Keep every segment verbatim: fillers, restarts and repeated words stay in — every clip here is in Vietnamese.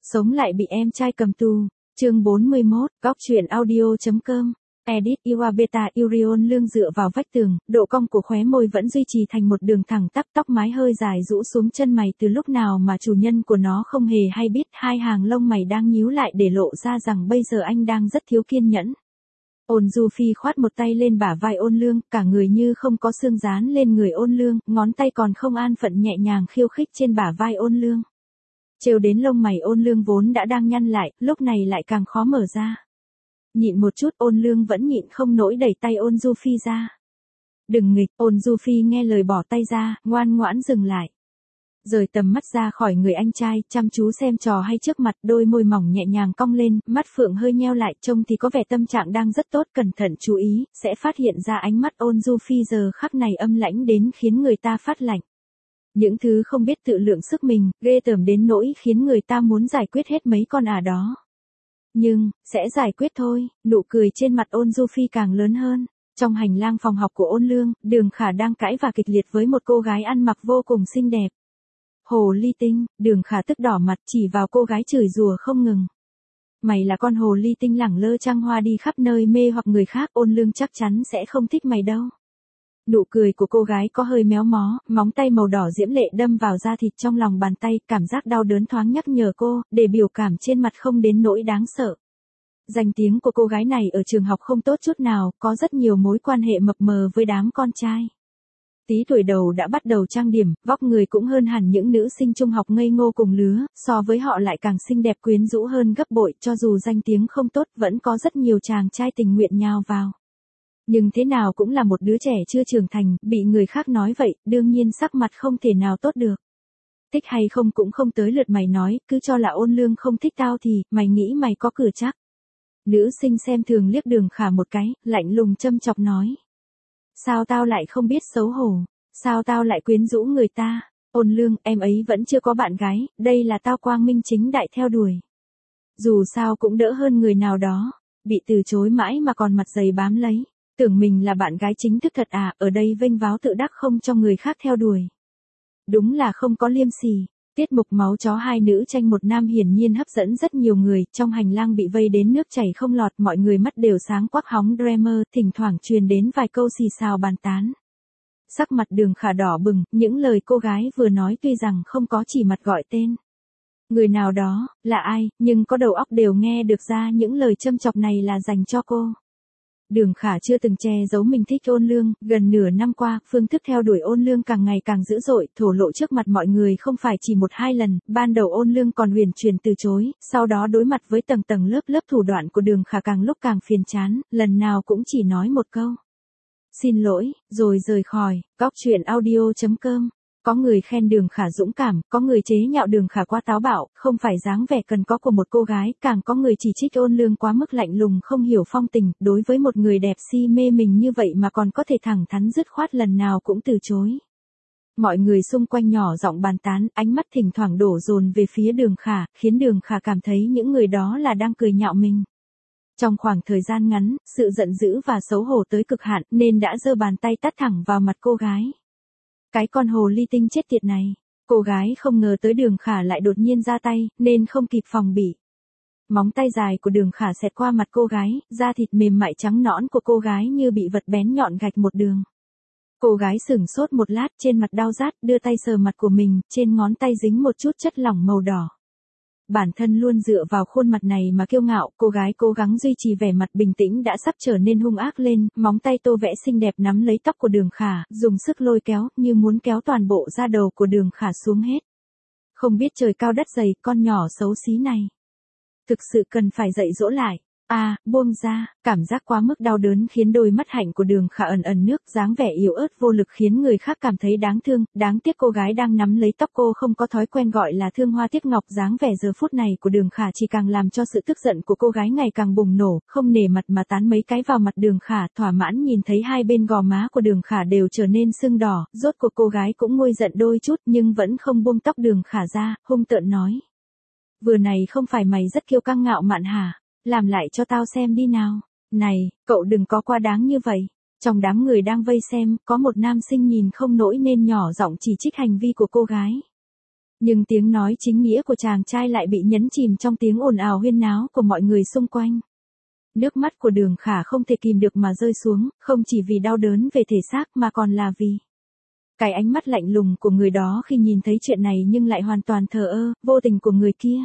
Sống lại bị em trai cầm tù. Chương bốn mươi mốt, góc truyện audio.com. Edit Iwa Beta Urion lương dựa vào vách tường, độ cong của khóe môi vẫn duy trì thành một đường thẳng tắp, tóc mái hơi dài rũ xuống chân mày từ lúc nào mà chủ nhân của nó không hề hay biết, hai hàng lông mày đang nhíu lại để lộ ra rằng bây giờ anh đang rất thiếu kiên nhẫn. Ôn Du Phi khoát một tay lên bả vai Ôn Lương, cả người như không có xương dán lên người Ôn Lương, ngón tay còn không an phận nhẹ nhàng khiêu khích trên bả vai Ôn Lương. Trêu đến lông mày Ôn Lương vốn đã đang nhăn lại, lúc này lại càng khó mở ra. Nhịn một chút, Ôn Lương vẫn nhịn không nổi đẩy tay Ôn Du Phi ra. Đừng nghịch, Ôn Du Phi nghe lời bỏ tay ra, ngoan ngoãn dừng lại. Rời tầm mắt ra khỏi người anh trai, chăm chú xem trò hay trước mặt, đôi môi mỏng nhẹ nhàng cong lên, mắt phượng hơi nheo lại, trông thì có vẻ tâm trạng đang rất tốt, cẩn thận chú ý, sẽ phát hiện ra ánh mắt Ôn Du Phi giờ khắc này âm lãnh đến khiến người ta phát lạnh. Những thứ không biết tự lượng sức mình, ghê tởm đến nỗi khiến người ta muốn giải quyết hết mấy con ả đó. Nhưng, sẽ giải quyết thôi, nụ cười trên mặt Ôn Du Phi càng lớn hơn. Trong hành lang phòng học của Ôn Lương, Đường Khả đang cãi và kịch liệt với một cô gái ăn mặc vô cùng xinh đẹp. Hồ ly tinh, Đường Khả tức đỏ mặt chỉ vào cô gái chửi rủa không ngừng. Mày là con hồ ly tinh lẳng lơ trăng hoa đi khắp nơi mê hoặc người khác, Ôn Lương chắc chắn sẽ không thích mày đâu. Nụ cười của cô gái có hơi méo mó, móng tay màu đỏ diễm lệ đâm vào da thịt trong lòng bàn tay, cảm giác đau đớn thoáng nhắc nhở cô, để biểu cảm trên mặt không đến nỗi đáng sợ. Danh tiếng của cô gái này ở trường học không tốt chút nào, có rất nhiều mối quan hệ mập mờ với đám con trai. Tí tuổi đầu đã bắt đầu trang điểm, vóc người cũng hơn hẳn những nữ sinh trung học ngây ngô cùng lứa, so với họ lại càng xinh đẹp quyến rũ hơn gấp bội, cho dù danh tiếng không tốt vẫn có rất nhiều chàng trai tình nguyện nhào vào. Nhưng thế nào cũng là một đứa trẻ chưa trưởng thành, bị người khác nói vậy, đương nhiên sắc mặt không thể nào tốt được. Thích hay không cũng không tới lượt mày nói, cứ cho là Ôn Lương không thích tao thì, mày nghĩ mày có cửa chắc. Nữ sinh xem thường liếc Đường Khả một cái, lạnh lùng châm chọc nói. Sao tao lại không biết xấu hổ, sao tao lại quyến rũ người ta, Ôn Lương, em ấy vẫn chưa có bạn gái, đây là tao quang minh chính đại theo đuổi. Dù sao cũng đỡ hơn người nào đó, bị từ chối mãi mà còn mặt dày bám lấy. Tưởng mình là bạn gái chính thức thật à, ở đây vênh váo tự đắc không cho người khác theo đuổi. Đúng là không có liêm sỉ. Tiết mục máu chó hai nữ tranh một nam hiển nhiên hấp dẫn rất nhiều người, trong hành lang bị vây đến nước chảy không lọt, mọi người mắt đều sáng quắc hóng Dreamer, thỉnh thoảng truyền đến vài câu xì xào bàn tán. Sắc mặt Đường Khả đỏ bừng, những lời cô gái vừa nói tuy rằng không có chỉ mặt gọi tên. Người nào đó, là ai, nhưng có đầu óc đều nghe được ra những lời châm chọc này là dành cho cô. Đường Khả chưa từng che giấu mình thích Ôn Lương, gần nửa năm qua, phương thức theo đuổi Ôn Lương càng ngày càng dữ dội, thổ lộ trước mặt mọi người không phải chỉ một hai lần, ban đầu Ôn Lương còn huyền truyền từ chối, sau đó đối mặt với tầng tầng lớp lớp thủ đoạn của Đường Khả càng lúc càng phiền chán, lần nào cũng chỉ nói một câu. Xin lỗi, rồi rời khỏi, góc truyện audio.com. Có người khen Đường Khả dũng cảm, có người chế nhạo Đường Khả quá táo bạo, không phải dáng vẻ cần có của một cô gái, càng có người chỉ trích Ôn Lương quá mức lạnh lùng không hiểu phong tình, đối với một người đẹp si mê mình như vậy mà còn có thể thẳng thắn dứt khoát lần nào cũng từ chối. Mọi người xung quanh nhỏ giọng bàn tán, ánh mắt thỉnh thoảng đổ dồn về phía Đường Khả, khiến Đường Khả cảm thấy những người đó là đang cười nhạo mình. Trong khoảng thời gian ngắn, sự giận dữ và xấu hổ tới cực hạn nên đã giơ bàn tay tát thẳng vào mặt cô gái. Cái con hồ ly tinh chết tiệt này, cô gái không ngờ tới Đường Khả lại đột nhiên ra tay, nên không kịp phòng bị. Móng tay dài của Đường Khả xẹt qua mặt cô gái, da thịt mềm mại trắng nõn của cô gái như bị vật bén nhọn gạch một đường. Cô gái sửng sốt một lát, trên mặt đau rát, đưa tay sờ mặt của mình, trên ngón tay dính một chút chất lỏng màu đỏ. Bản thân luôn dựa vào khuôn mặt này mà kiêu ngạo, cô gái cố gắng duy trì vẻ mặt bình tĩnh đã sắp trở nên hung ác lên, móng tay tô vẽ xinh đẹp nắm lấy tóc của Đường Khả, dùng sức lôi kéo, như muốn kéo toàn bộ da đầu của Đường Khả xuống hết. Không biết trời cao đất dày, con nhỏ xấu xí này. Thực sự cần phải dạy dỗ lại. À, buông ra, cảm giác quá mức đau đớn khiến đôi mắt hạnh của Đường Khả ẩn ẩn nước, dáng vẻ yếu ớt vô lực khiến người khác cảm thấy đáng thương, đáng tiếc cô gái đang nắm lấy tóc cô không có thói quen gọi là thương hoa tiếc ngọc, dáng vẻ giờ phút này của Đường Khả chỉ càng làm cho sự tức giận của cô gái ngày càng bùng nổ, không nể mặt mà tán mấy cái vào mặt Đường Khả, thỏa mãn nhìn thấy hai bên gò má của Đường Khả đều trở nên sưng đỏ, rốt cuộc cô gái cũng nguôi giận đôi chút nhưng vẫn không buông tóc Đường Khả ra, hung tợn nói. Vừa này không phải mày rất kiêu căng ngạo mạn hả? Làm lại cho tao xem đi nào. Này, cậu đừng có quá đáng như vậy. Trong đám người đang vây xem, có một nam sinh nhìn không nổi nên nhỏ giọng chỉ trích hành vi của cô gái. Nhưng tiếng nói chính nghĩa của chàng trai lại bị nhấn chìm trong tiếng ồn ào huyên náo của mọi người xung quanh. Nước mắt của Đường Khả không thể kìm được mà rơi xuống, không chỉ vì đau đớn về thể xác mà còn là vì cái ánh mắt lạnh lùng của người đó khi nhìn thấy chuyện này nhưng lại hoàn toàn thờ ơ, vô tình của người kia.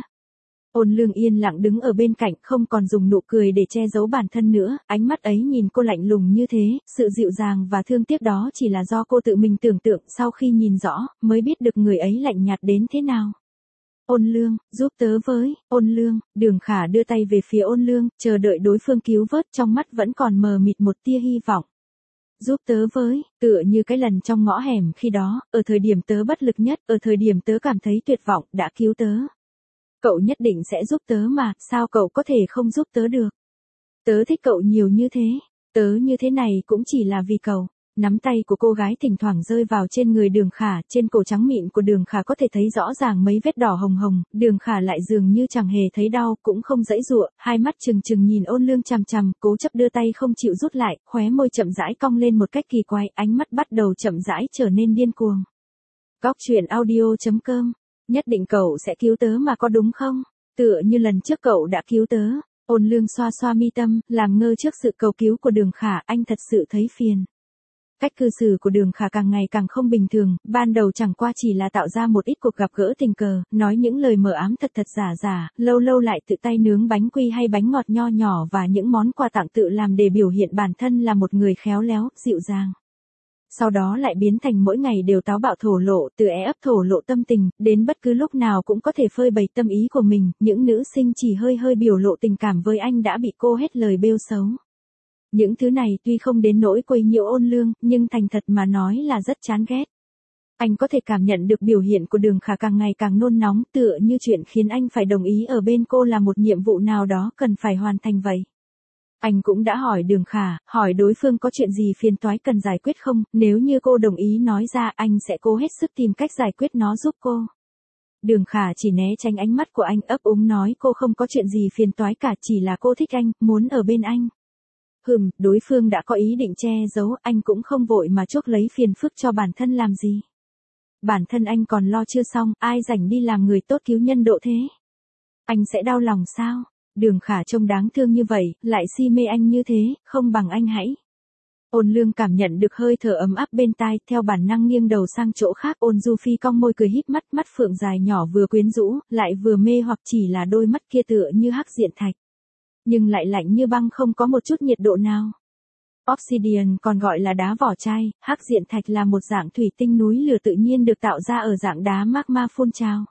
Ôn Lương yên lặng đứng ở bên cạnh, không còn dùng nụ cười để che giấu bản thân nữa, ánh mắt ấy nhìn cô lạnh lùng như thế, sự dịu dàng và thương tiếc đó chỉ là do cô tự mình tưởng tượng, sau khi nhìn rõ, mới biết được người ấy lạnh nhạt đến thế nào. Ôn Lương, giúp tớ với, Ôn Lương, Đường Khả đưa tay về phía Ôn Lương, chờ đợi đối phương cứu vớt, trong mắt vẫn còn mờ mịt một tia hy vọng. Giúp tớ với, tựa như cái lần trong ngõ hẻm khi đó, ở thời điểm tớ bất lực nhất, ở thời điểm tớ cảm thấy tuyệt vọng, đã cứu tớ. Cậu nhất định sẽ giúp tớ mà, sao cậu có thể không giúp tớ được? Tớ thích cậu nhiều như thế, tớ như thế này cũng chỉ là vì cậu. Nắm tay của cô gái thỉnh thoảng rơi vào trên người Đường Khả, trên cổ trắng mịn của Đường Khả có thể thấy rõ ràng mấy vết đỏ hồng hồng, Đường Khả lại dường như chẳng hề thấy đau, cũng không giãy giụa, hai mắt trừng trừng nhìn Ôn Lương chằm chằm, cố chấp đưa tay không chịu rút lại, khóe môi chậm rãi cong lên một cách kỳ quái, ánh mắt bắt đầu chậm rãi trở nên điên cuồng. Góc truyện audio chấm com. Nhất định cậu sẽ cứu tớ mà có đúng không? Tựa như lần trước cậu đã cứu tớ. Ôn Lương xoa xoa mi tâm, làm ngơ trước sự cầu cứu của Đường Khả, anh thật sự thấy phiền. Cách cư xử của Đường Khả càng ngày càng không bình thường, ban đầu chẳng qua chỉ là tạo ra một ít cuộc gặp gỡ tình cờ, nói những lời mờ ám thật thật giả giả, lâu lâu lại tự tay nướng bánh quy hay bánh ngọt nho nhỏ và những món quà tặng tự làm để biểu hiện bản thân là một người khéo léo, dịu dàng. Sau đó lại biến thành mỗi ngày đều táo bạo thổ lộ, từ é ấp thổ lộ tâm tình, đến bất cứ lúc nào cũng có thể phơi bày tâm ý của mình, những nữ sinh chỉ hơi hơi biểu lộ tình cảm với anh đã bị cô hết lời bêu xấu. Những thứ này tuy không đến nỗi quấy nhiễu Ôn Lương, nhưng thành thật mà nói là rất chán ghét. Anh có thể cảm nhận được biểu hiện của Đường Khả càng ngày càng nôn nóng, tựa như chuyện khiến anh phải đồng ý ở bên cô là một nhiệm vụ nào đó cần phải hoàn thành vậy. Anh cũng đã hỏi Đường Khả, hỏi đối phương có chuyện gì phiền toái cần giải quyết không, nếu như cô đồng ý nói ra anh sẽ cố hết sức tìm cách giải quyết nó giúp cô. Đường Khả chỉ né tránh ánh mắt của anh, ấp úng nói cô không có chuyện gì phiền toái cả, chỉ là cô thích anh, muốn ở bên anh. Hừm, đối phương đã có ý định che giấu, anh cũng không vội mà chuốc lấy phiền phức cho bản thân làm gì. Bản thân anh còn lo chưa xong, ai rảnh đi làm người tốt cứu nhân độ thế. Anh sẽ đau lòng sao? Đường Khả trông đáng thương như vậy, lại si mê anh như thế, không bằng anh hãy. Ôn Lương cảm nhận được hơi thở ấm áp bên tai, theo bản năng nghiêng đầu sang chỗ khác, Ôn Du Phi cong môi cười híp mắt, mắt phượng dài nhỏ vừa quyến rũ, lại vừa mê hoặc, chỉ là đôi mắt kia tựa như hắc diện thạch. Nhưng lại lạnh như băng, không có một chút nhiệt độ nào. Obsidian còn gọi là đá vỏ chai, hắc diện thạch là một dạng thủy tinh núi lửa tự nhiên được tạo ra ở dạng đá magma phun trào.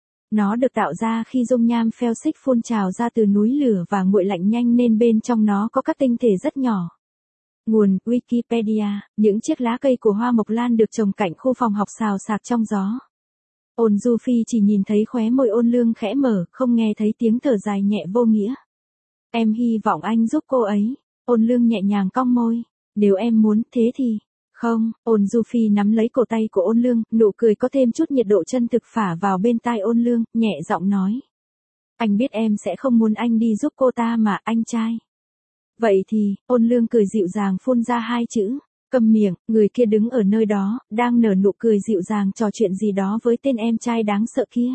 Nó được tạo ra khi dung nham pheo xích phun trào ra từ núi lửa và nguội lạnh nhanh nên bên trong nó có các tinh thể rất nhỏ. Nguồn Wikipedia, những chiếc lá cây của hoa mộc lan được trồng cạnh khu phòng học xào xạc trong gió. Ôn Du Phi chỉ nhìn thấy khóe môi Ôn Lương khẽ mở, không nghe thấy tiếng thở dài nhẹ vô nghĩa. Em hy vọng anh giúp cô ấy. Ôn Lương nhẹ nhàng cong môi. Nếu em muốn thế thì... Không, Ôn Du Phi nắm lấy cổ tay của Ôn Lương, nụ cười có thêm chút nhiệt độ chân thực phả vào bên tai Ôn Lương, nhẹ giọng nói. Anh biết em sẽ không muốn anh đi giúp cô ta mà, anh trai. Vậy thì, Ôn Lương cười dịu dàng phun ra hai chữ. Câm miệng, người kia đứng ở nơi đó, đang nở nụ cười dịu dàng trò chuyện gì đó với tên em trai đáng sợ kia.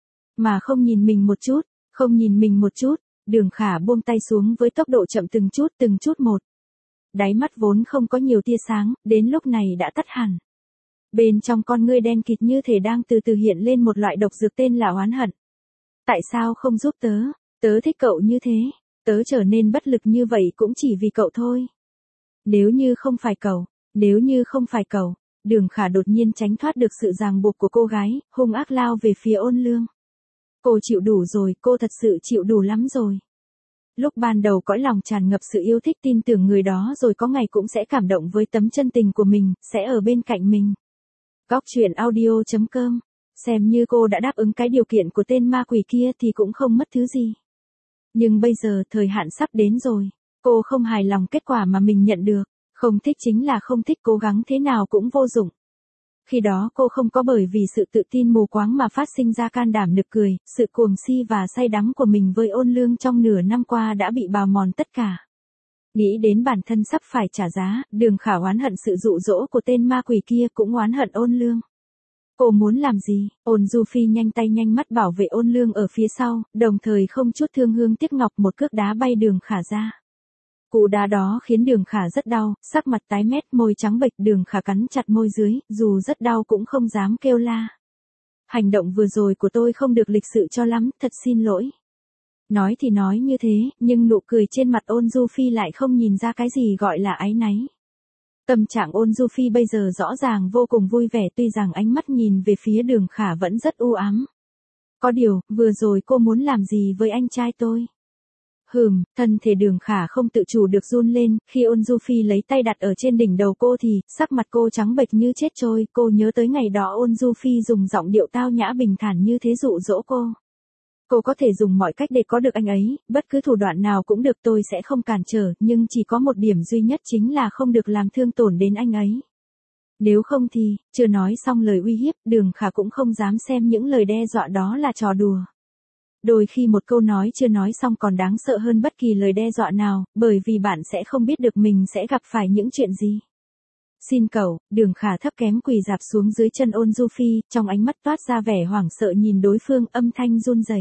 Mà không nhìn mình một chút, không nhìn mình một chút. Đường Khả buông tay xuống với tốc độ chậm từng chút từng chút một. Đáy mắt vốn không có nhiều tia sáng, đến lúc này đã tắt hẳn. Bên trong con ngươi đen kịt như thể đang từ từ hiện lên một loại độc dược tên là oán hận. Tại sao không giúp tớ? Tớ thích cậu như thế. Tớ trở nên bất lực như vậy cũng chỉ vì cậu thôi. Nếu như không phải cậu, nếu như không phải cậu, Đường Khả đột nhiên tránh thoát được sự ràng buộc của cô gái, hung ác lao về phía Ôn Lương. Cô chịu đủ rồi, cô thật sự chịu đủ lắm rồi. Lúc ban đầu cõi lòng tràn ngập sự yêu thích tin tưởng người đó rồi có ngày cũng sẽ cảm động với tấm chân tình của mình, sẽ ở bên cạnh mình. Góc truyện audio chấm com. Xem như cô đã đáp ứng cái điều kiện của tên ma quỷ kia thì cũng không mất thứ gì. Nhưng bây giờ thời hạn sắp đến rồi. Cô không hài lòng kết quả mà mình nhận được. Không thích chính là không thích, cố gắng thế nào cũng vô dụng. Khi đó cô không có bởi vì sự tự tin mù quáng mà phát sinh ra can đảm nực cười, sự cuồng si và say đắm của mình với Ôn Lương trong nửa năm qua đã bị bào mòn tất cả. Nghĩ đến bản thân sắp phải trả giá, Đường Khả oán hận sự dụ dỗ của tên ma quỷ kia, cũng oán hận Ôn Lương. Cô muốn làm gì? Ôn Du Phi nhanh tay nhanh mắt bảo vệ Ôn Lương ở phía sau, đồng thời không chút thương hương tiếc ngọc một cước đá bay Đường Khả ra. Cú đá đó khiến Đường Khả rất đau, sắc mặt tái mét, môi trắng bệch, Đường Khả cắn chặt môi dưới, dù rất đau cũng không dám kêu la. Hành động vừa rồi của tôi không được lịch sự cho lắm, thật xin lỗi. Nói thì nói như thế, nhưng nụ cười trên mặt Ôn Du Phi lại không nhìn ra cái gì gọi là áy náy. Tâm trạng Ôn Du Phi bây giờ rõ ràng vô cùng vui vẻ, tuy rằng ánh mắt nhìn về phía Đường Khả vẫn rất u ám. Có điều, vừa rồi cô muốn làm gì với anh trai tôi? Hừm, thân thể Đường Khả không tự chủ được run lên, khi Ôn Du Phi lấy tay đặt ở trên đỉnh đầu cô thì, sắc mặt cô trắng bệch như chết trôi, cô nhớ tới ngày đó Ôn Du Phi dùng giọng điệu tao nhã bình thản như thế dụ dỗ cô. Cô có thể dùng mọi cách để có được anh ấy, bất cứ thủ đoạn nào cũng được, tôi sẽ không cản trở, nhưng chỉ có một điểm duy nhất chính là không được làm thương tổn đến anh ấy. Nếu không thì, chưa nói xong lời uy hiếp, Đường Khả cũng không dám xem những lời đe dọa đó là trò đùa. Đôi khi một câu nói chưa nói xong còn đáng sợ hơn bất kỳ lời đe dọa nào, bởi vì bạn sẽ không biết được mình sẽ gặp phải những chuyện gì. Xin cậu, Đường Khả thấp kém quỳ rạp xuống dưới chân Ôn Du Phi, trong ánh mắt toát ra vẻ hoảng sợ nhìn đối phương, âm thanh run rẩy.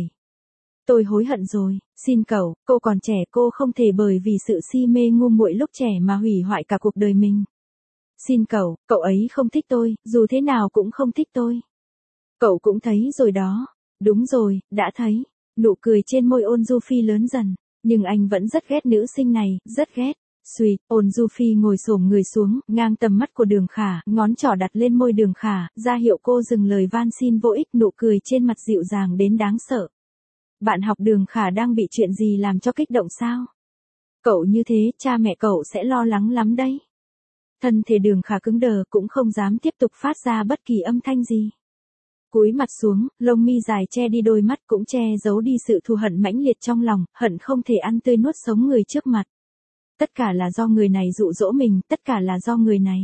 Tôi hối hận rồi, xin cậu, cô còn trẻ, cô không thể bởi vì sự si mê ngu muội lúc trẻ mà hủy hoại cả cuộc đời mình. Xin cậu, cậu ấy không thích tôi, dù thế nào cũng không thích tôi. Cậu cũng thấy rồi đó. Đúng rồi, đã thấy. Nụ cười trên môi Ôn Du Phi lớn dần, nhưng anh vẫn rất ghét nữ sinh này, rất ghét. Xuỵt, Ôn Du Phi ngồi xổm người xuống, ngang tầm mắt của Đường Khả, ngón trỏ đặt lên môi Đường Khả, ra hiệu cô dừng lời van xin vô ích, nụ cười trên mặt dịu dàng đến đáng sợ. Bạn học Đường Khả đang bị chuyện gì làm cho kích động sao? Cậu như thế, cha mẹ cậu sẽ lo lắng lắm đấy. Thân thể Đường Khả cứng đờ, cũng không dám tiếp tục phát ra bất kỳ âm thanh gì. Cúi mặt xuống, lông mi dài che đi đôi mắt, cũng che giấu đi sự thù hận mãnh liệt trong lòng, hận không thể ăn tươi nuốt sống người trước mặt. Tất cả là do người này dụ dỗ mình, tất cả là do người này.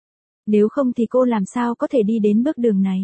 Nếu không thì cô làm sao có thể đi đến bước đường này?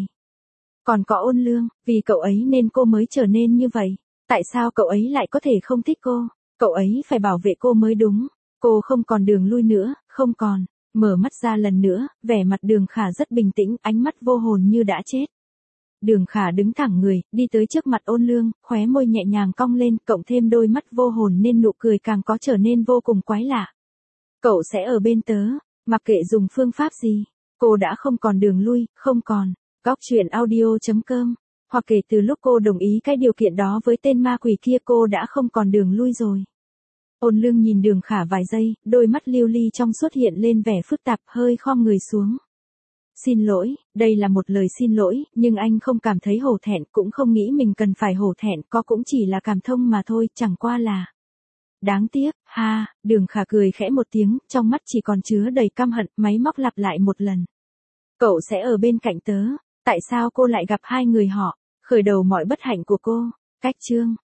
Còn có Ôn Lương, vì cậu ấy nên cô mới trở nên như vậy. Tại sao cậu ấy lại có thể không thích cô? Cậu ấy phải bảo vệ cô mới đúng. Cô không còn đường lui nữa, không còn. Mở mắt ra lần nữa, vẻ mặt Đường Khả rất bình tĩnh, ánh mắt vô hồn như đã chết. Đường Khả đứng thẳng người, đi tới trước mặt Ôn Lương, khóe môi nhẹ nhàng cong lên, cộng thêm đôi mắt vô hồn nên nụ cười càng có trở nên vô cùng quái lạ. Cậu sẽ ở bên tớ, mặc kệ dùng phương pháp gì. Cô đã không còn đường lui, không còn. Góc truyện audio chấm com. Hoặc kể từ lúc cô đồng ý cái điều kiện đó với tên ma quỷ kia, cô đã không còn đường lui rồi. Ôn Lương nhìn Đường Khả vài giây, đôi mắt lưu ly trong suốt hiện lên vẻ phức tạp, hơi khom người xuống. Xin lỗi, đây là một lời xin lỗi, nhưng anh không cảm thấy hổ thẹn, cũng không nghĩ mình cần phải hổ thẹn, có cũng chỉ là cảm thông mà thôi, chẳng qua là. Đáng tiếc, ha, Đường Khả cười khẽ một tiếng, trong mắt chỉ còn chứa đầy căm hận, máy móc lặp lại một lần. Cậu sẽ ở bên cạnh tớ, tại sao cô lại gặp hai người họ, khởi đầu mọi bất hạnh của cô, cách chương.